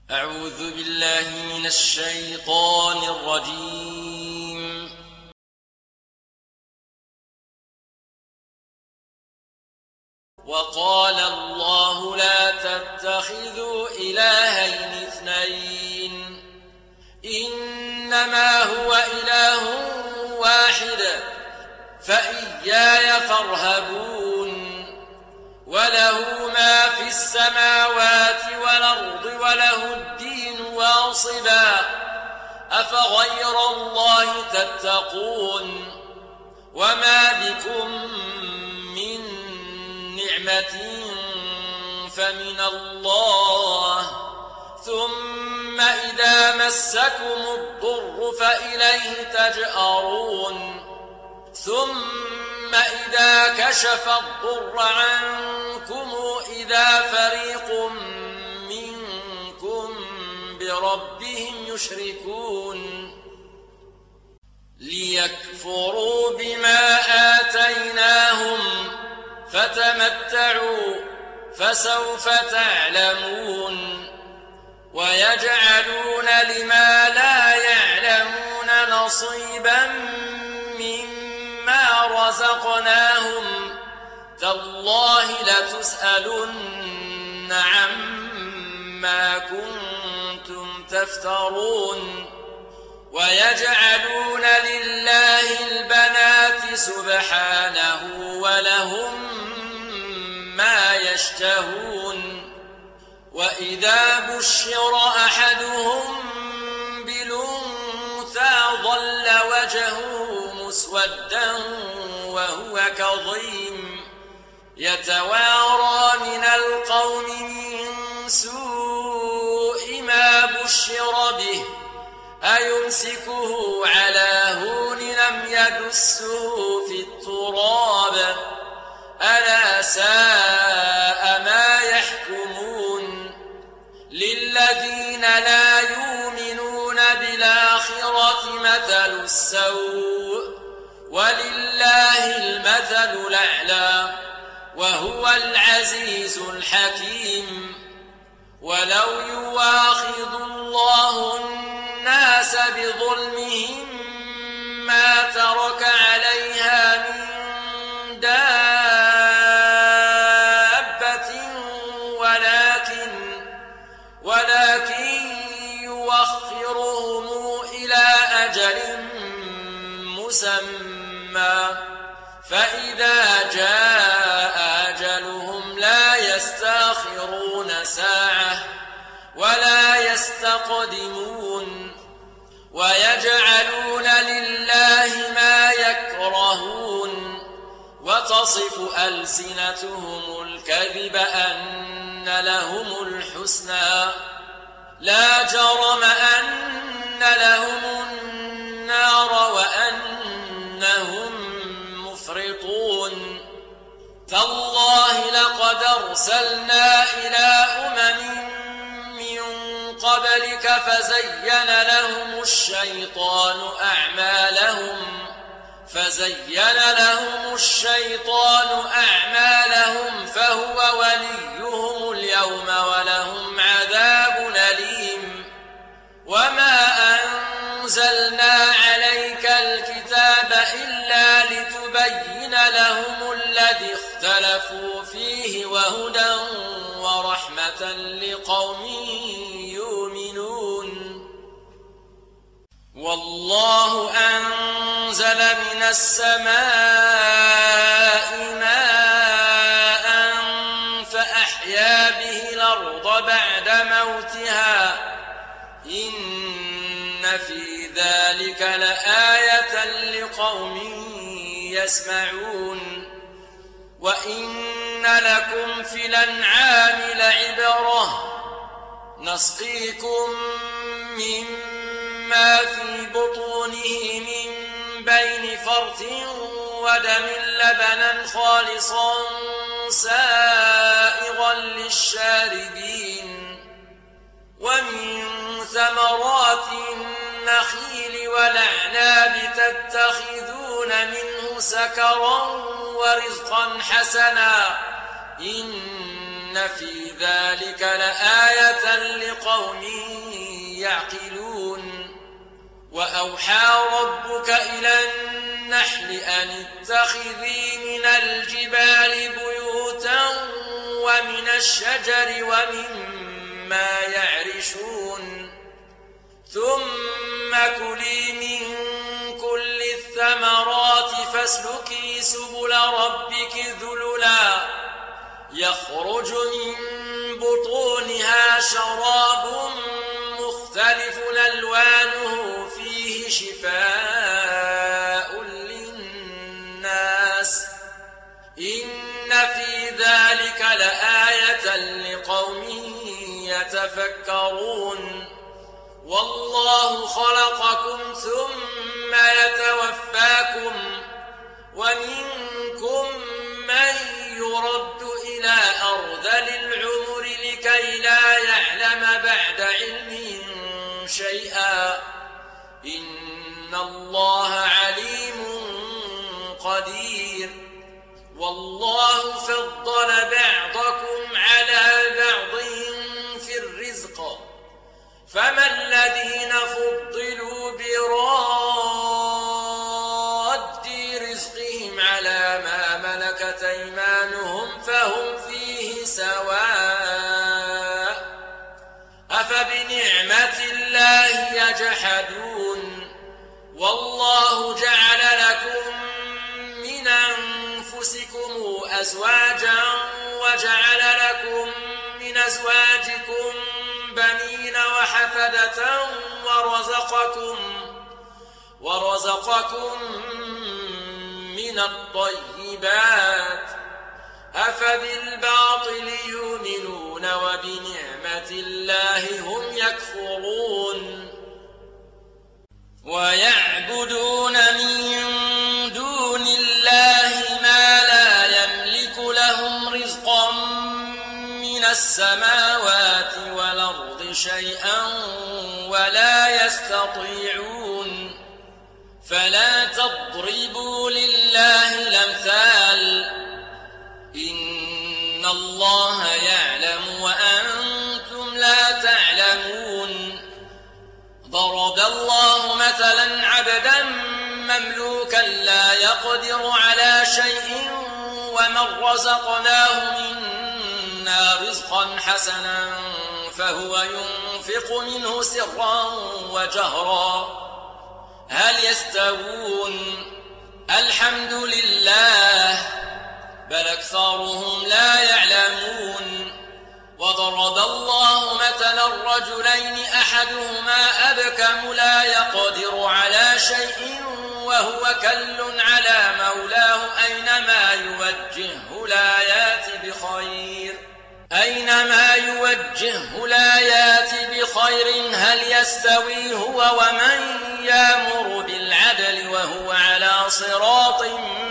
أعوذ بالله من الشيطان الرجيم. وقال الله لا تتخذوا إلهين اثنين إنما هو إله واحد فإياي فارهبون وله ما في السماوات والأرض وله الدين واصبا أفغير الله تتقون وما بكم من نعمة فمن الله ثم إذا مسكم الضر فإليه تجأرون ثم إذا كشف الضر عنكم إذا فريق منكم بربهم يشركون ليكفروا بما آتيناهم فتمتعوا فسوف تعلمون ويجعلون لما لا يعلمون نصيبا مما رزقناهم تالله لتسألن عما كنتم تفترون ويجعلون لله البنات سبحانه ولهم ما يشتهون وإذا بشر أحدهم بالأنثى ظل وجهه مسودا وهو كظيم يتوارى من القوم من سوء ما بشر به أيمسكه على هون لم يدسه في التراب ألا ساء ما يحكمون للذين لا يؤمنون بالآخرة مثل السوء ولله المثل الأعلى وهو العزيز الحكيم ولو يواخذ الله الناس بظلمهم ما ترك عليها من دابة ولكن يوخرهم إلى أجل مسمى فإذا جاء أجلهم لا يستأخرون ساعة ولا يستقدمون ويجعلون لله ما يكرهون وتصف ألسنتهم الكذب أن لهم الحسنى لا جرم أن لهم النار وأنهم مفرطون تالله لقد أرسلنا إلى أمم من قبلك فزين لهم الشيطان أعمالهم فهو وليهم اليوم ولهم عذاب أليم وما أنزلنا عليك الكتاب إلا لتبين لهم الذي اختلفوا فيه وهدى ورحمة لقوم يؤمنون والله أنزل من السماء ماء فأحيا به الأرض بعد موتها إن في ذلك لآية لقوم يسمعون وإن لكم في الأنعام لعبرة نسقيكم مما في بطونه من بين فرث ودم لبنا خالصا سائغا للشاربين ومن ثمرات النخيل والأعناب تتخذون منه سكرا ورزقا حسنا إن إن في ذلك لآية لقوم يعقلون وأوحى ربك إلى النحل أن اتخذي من الجبال بيوتا ومن الشجر ومما يعرشون ثم كلي من كل الثمرات فاسلكي سبل ربك ذللا يخرج من بطونها شراب مختلف ألوانه فيه شفاء للناس إن في ذلك لآية لقوم يتفكرون والله خلقكم ثم يتوفاكم ومنكم من يرد إلى أرذل العمر لكي لا يعلم بعد علم شيئا إن الله عليم قدير والله فضل بعضكم على بعض في الرزق فما الذين فضلوا براد رزقهم على ما ملكت أيمانهم فهم فيه سواء أفبنعمة الله يجحدون والله جعل لكم من أنفسكم أزواجا وجعل لكم من أزواجكم بنين وحفدة ورزقكم من الطيبات أفبالباطل يؤمنون وبنعمة الله هم يكفرون ويعبدون من دون الله ما لا يملك لهم رزقا من السماوات والأرض شيئا ولا يستطيعون فلا تضربوا لله الأمثال إن الله يعلم وأنتم لا تعلمون ضرب الله مثلا عبدا مملوكا لا يقدر على شيء ومن رزقناه منا رزقا حسنا فهو ينفق منه سرا وجهرا هل يستوون الحمد لله بل أكثرهم لا يعلمون وضرب الله مثلا رجلين أحدهما أبكم لا يقدر على شيء وهو كل على مولاه أينما يوجهه لا يأتي بخير هل يستوي هو ومن يأمر بالعدل وهو على صراط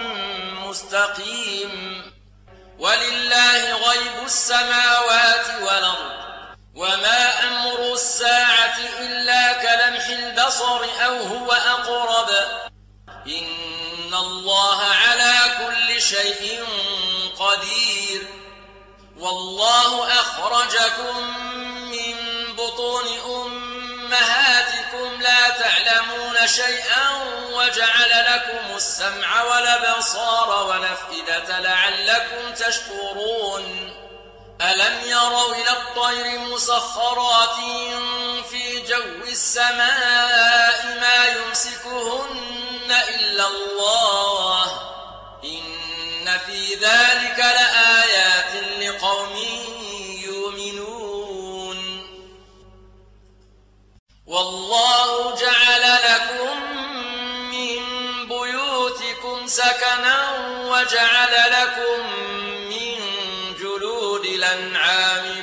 مستقيم ولله غيب السماوات والأرض وما أمر الساعة إلا كلمح البصر أو هو أقرب إن الله على كل شيء قدير والله أخرجكم من بطون أمهاتكم لا تعلمون شيئا وجعل لكم السمع والأبصار والأفئدة لعلكم تشكرون ألم يروا إلى الطير مسخرات في جو السماء ما يمسكهن إلا الله إن في ذلك لآيات لقوم يؤمنون والله جعل لكم من بيوتكم سكنا وجعل لكم من جلود الأنعام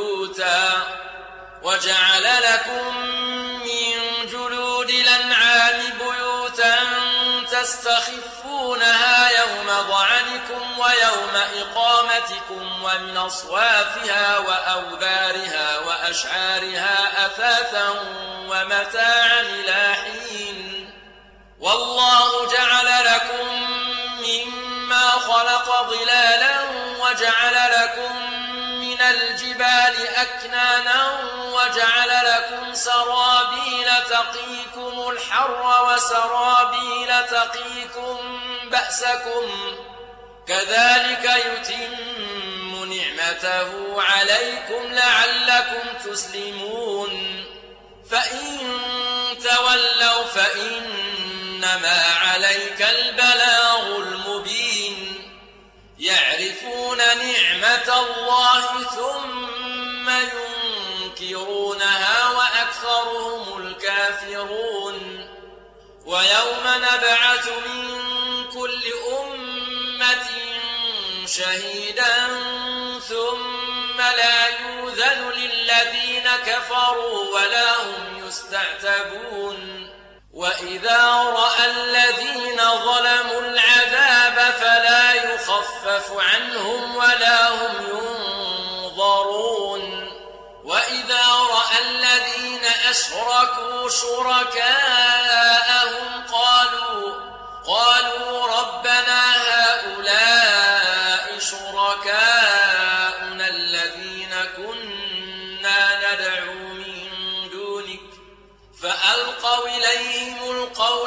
بيوتا تستخفونها يوم ضعنكم ويوم إقامتكم ومن أصوافها وأوبارها وأشعارها أثاثا ومتاعا إلى حين والله جعل لكم مما خلق ظلالا وجعل لكم من من الجبال أكنانا وجعل لكم سرابيل تقيكم الحر وسرابيل تقيكم بأسكم كذلك يتم نعمته عليكم لعلكم تسلمون فإن تولوا فإنما عليك البلاغ المبين يعرفون نعمة الله ثم ينكرونها وأكثرهم الكافرون ويوم نبعث من كل أمة شهيدا ثم لا يؤذن للذين كفروا ولا هم يستعتبون وإذا رأى الذين ظلموا العذاب فلا يخفف عنهم ولا هم ينظرون وإذا رأى الذين أشركوا شركاءهم قالوا ربنا هؤلاء شركاؤنا الذين كنا ندعو من دونك فألقوا إليهم القول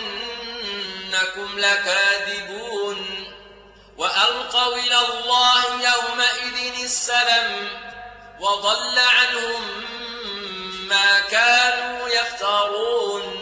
إنكم لكاذبون وألقوا إلى الله يومئذ السلم وضل عنهم ما كانوا يفترون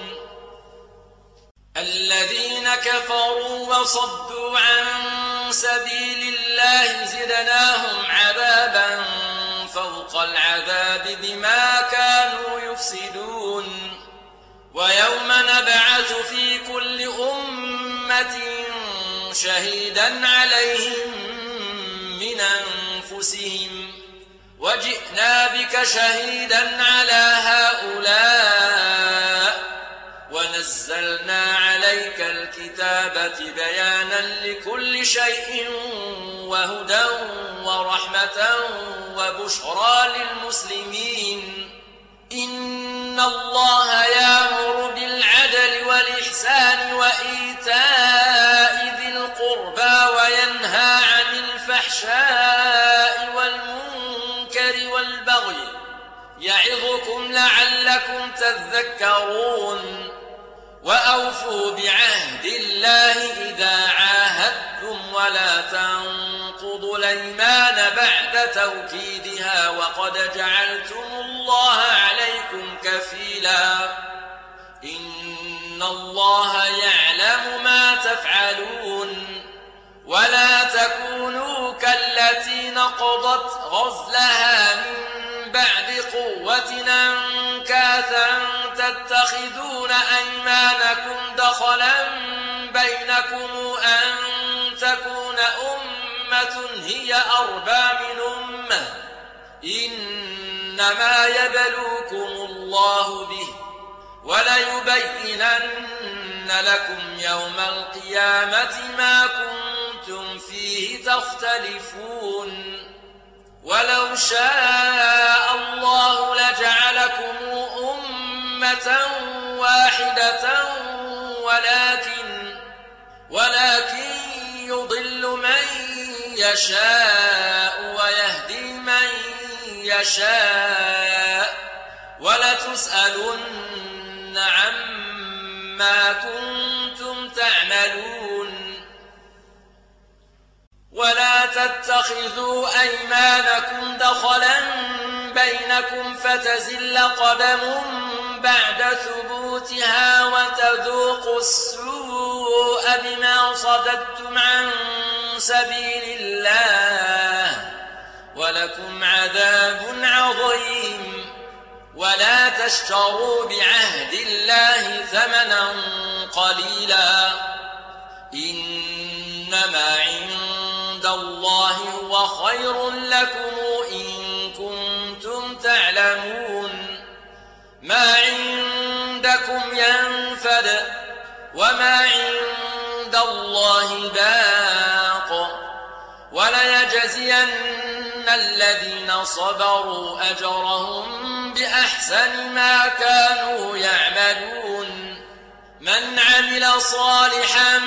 الذين كفروا وصدوا عن سبيل الله زدناهم عذابا فوق العذاب بما كانوا يفسدون ويوم نبعث في كل أمة شهيدا عليهم من أنفسهم وجئنا بك شهيدا على هؤلاء ونزلنا عليك الكتاب بيانا لكل شيء وهدى ورحمة وبشرى للمسلمين إن الله يأمر بالعدل والإحسان وإيتاء ذي القربى وينهى عن الفحشاء والمنكر والبغي يعظكم لعلكم تذكرون وأوفوا بعهد الله إذا عاهدتم ولا تنقضوا الأيمان بعد توكيدها وقد جعلتم الله عليكم كفيلا إن الله يعلم ما تفعلون ولا تكونوا كالتي نقضت غزلها من بعد قوة أنكاثا تتخذون أيمانكم دخلا بينكم أن تكون أمة هي أربى من أمة إنما يبلوكم الله به وليبينن لكم يوم القيامة ما كنتم فيه تختلفون ولو شاء الله لجعلكم أمة واحدة ولكن يضل من يشاء ويهدي من يشاء ولتسألن عما كنتم تعملون ولا تتخذوا أيمانكم دخلا بينكم فتزل قدم بعد ثبوتها وتذوقوا السوء بما صددتم عن سبيل الله ولكم عذاب عظيم ولا تشتروا بعهد الله ثمنا قليلا إنما عند الله هو خير لكم إن كنتم تعلمون ما عندكم ينفد وما عند الله باق وليجزين الذين صبروا أجرهم بأحسن ما كانوا يعملون من عمل صالحا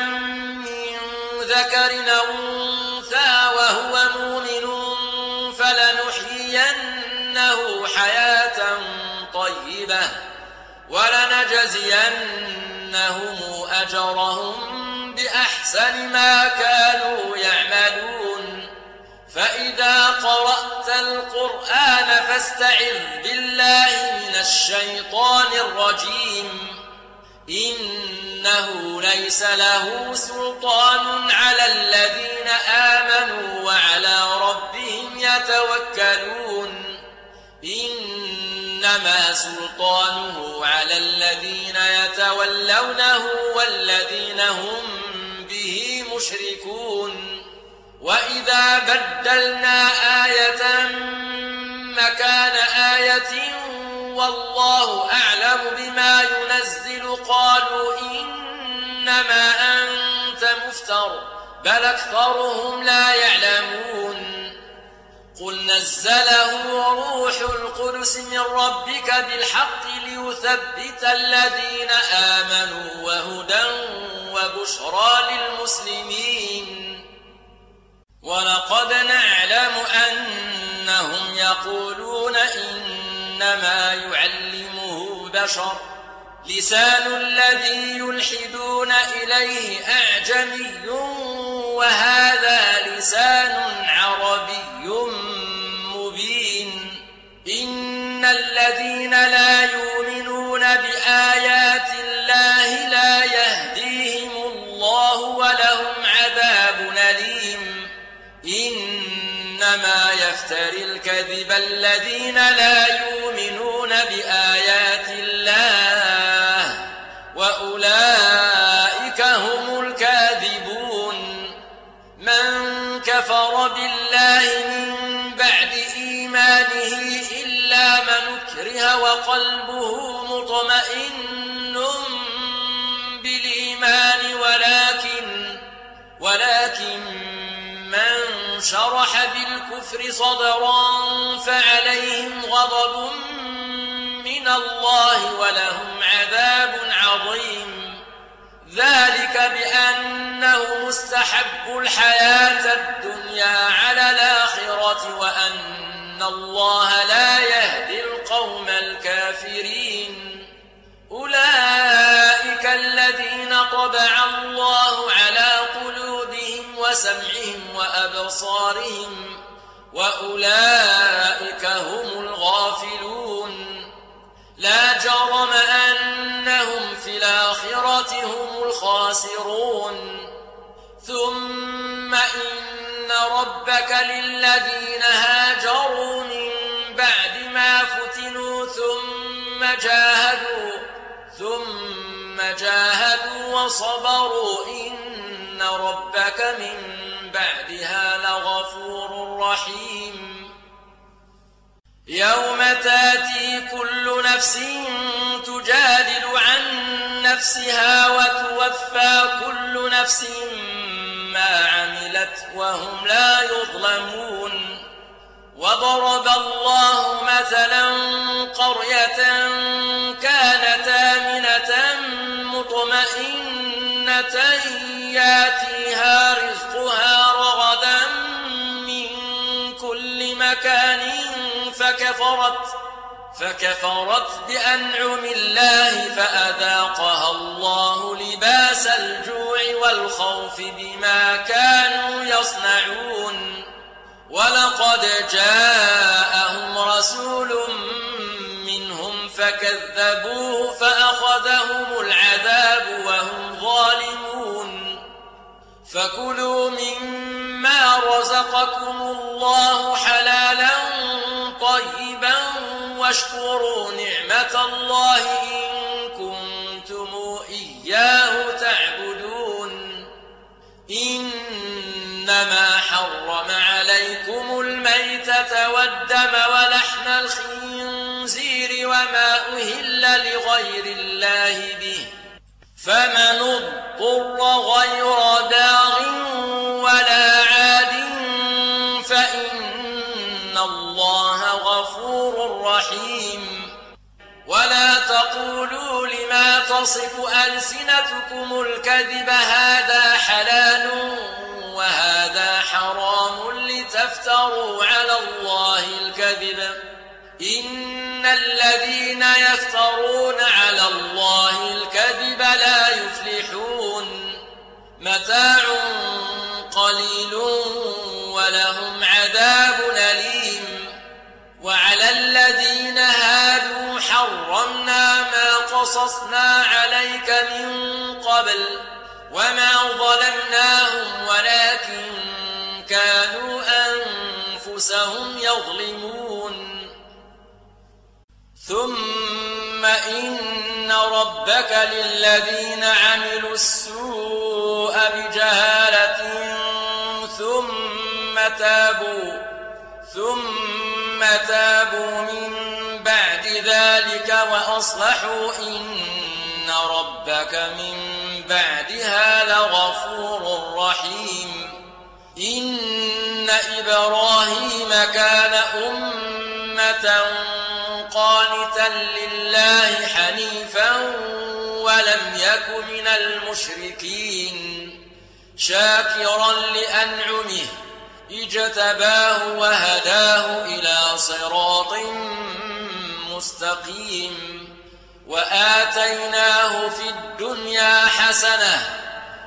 من ذكر أو أنثى وهو مؤمن ولنحيينه حياة طيبة ولنجزينهم أجرهم بأحسن ما كانوا يعملون فإذا قرأت القرآن فاستعذ بالله من الشيطان الرجيم إنه ليس له سلطان على الذين آمنوا وعلى ربهم يتوكلون إنما سلطانه على الذين يتولونه والذين هم به مشركون وإذا بدلنا آية مكان آية والله أعلم بما ينزل قالوا إنما أنت مفتر بل أكثرهم لا يعلمون قل نزله روح القدس من ربك بالحق ليثبت الذين آمنوا وهدى وبشرى للمسلمين ولقد نعلم أنهم يقولون إنما يعلمه بشر لسان الذي يلحدون إليه أعجمي وهذا لسان عربي مبين إن الذين لا يؤمنون بآيات الله لا يهديهم الله ولهم عذاب أليم إنما يفتري الكذب الذين لا يؤمنون بآيات الله وأولئك هم الكاذبون من كفر بالله من بعد إيمانه إلا من أكره وقلبه مطمئن بالإيمان ولكن من شرح بالكفر صدرا فعليهم غضب من الله ولهم عذاب عظيم ذلك بأنه مستحب الحياة الدنيا على الآخرة وأن الله لا يهدي القوم الكافرين أولئك الذين طبع الله على قلوبهم وسمعهم وأبصارهم وأولئك هم الغافلون لا جرم أنهم في الآخرة هم الخاسرون ثم إن ربك للذين هاجروا من بعد ما فتنوا ثم جاهدوا وصبروا إن ربك من بعدها لغفور رحيم يوم تاتي كل نفس تجادل عن نفسها وتوفى كل نفس ما عملت وهم لا يظلمون وضرب الله مثلا قرية كانت آمنة مطمئنة ياتيها رزقها رغدا من كل مكان فكفرت بأنعم الله فأذاقها الله لباس الجوع والخوف بما كانوا يصنعون ولقد جاءهم رسول منهم فكذبوه فأخذهم العذاب وهم ظالمون فكلوا مما رزقكم الله حلالا طيبا واشكروا نعمة الله إن كنتم إياه تعبدون إنما حرم عليكم الميتة والدم ولحم الخنزير وما أهل لغير الله به فمن اضطر غير باغ ولا عاد فإن الله غفور رحيم ولا تقولوا لما تصف ألسنتكم الكذب هذا حلال وهذا حرام لتفتروا على الله الكذب الكذب إن الذين يفترون على الله الكذب لا يفلحون متاع قليل ولهم عذاب أليم وعلى الذين هادوا حرمنا ما قصصنا عليك من قبل وما ظلمناهم ولكن كانوا أنفسهم يظلمون ثم إن ربك للذين عملوا السوء بجهالة ثم تابوا من بعد ذلك وأصلحوا إن ربك من بعدها لغفور رحيم إن إبراهيم كان أمة قانتا لله حنيفا ولم يك من المشركين شاكرا لأنعمه اجتباه وهداه إلى صراط مستقيم وآتيناه في الدنيا حسنة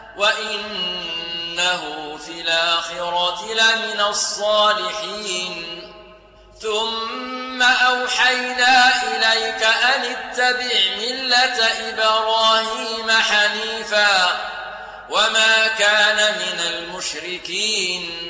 وإنه في الآخرة لمن الصالحين ثم أوحينا إليك أن اتبع ملة إبراهيم حنيفا وما كان من المشركين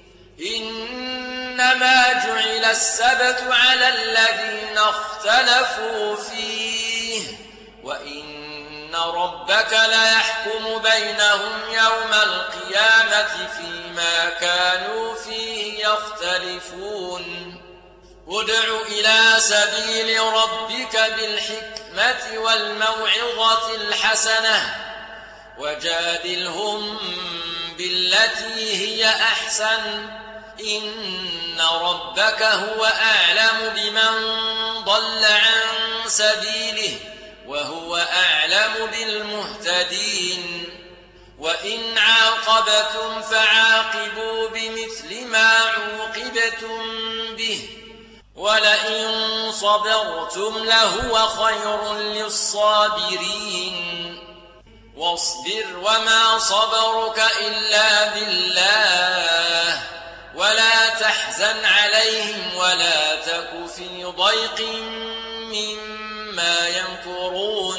إنما جعل السبت على الذين اختلفوا فيه وإن ربك ليحكم بينهم يوم القيامة فيما كانوا فيه يختلفون ادع إلى سبيل ربك بالحكمة والموعظة الحسنة وجادلهم بالتي هي أحسن إن ربك هو أعلم بمن ضل عن سبيله وهو أعلم بالمهتدين وإن عاقبتم فعاقبوا بمثل ما عوقبتم به ولئن صبرتم لهو خير للصابرين واصبر وما صبرك إلا بالله ولا تحزن عليهم ولا تك في ضيق مما يمكرون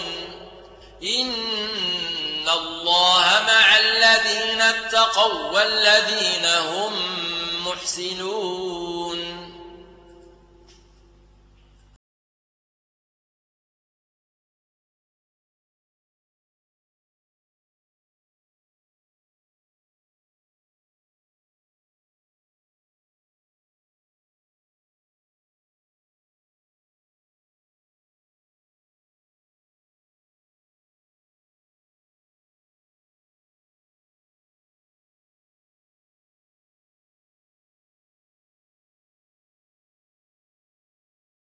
إن الله مع الذين اتقوا والذين هم محسنون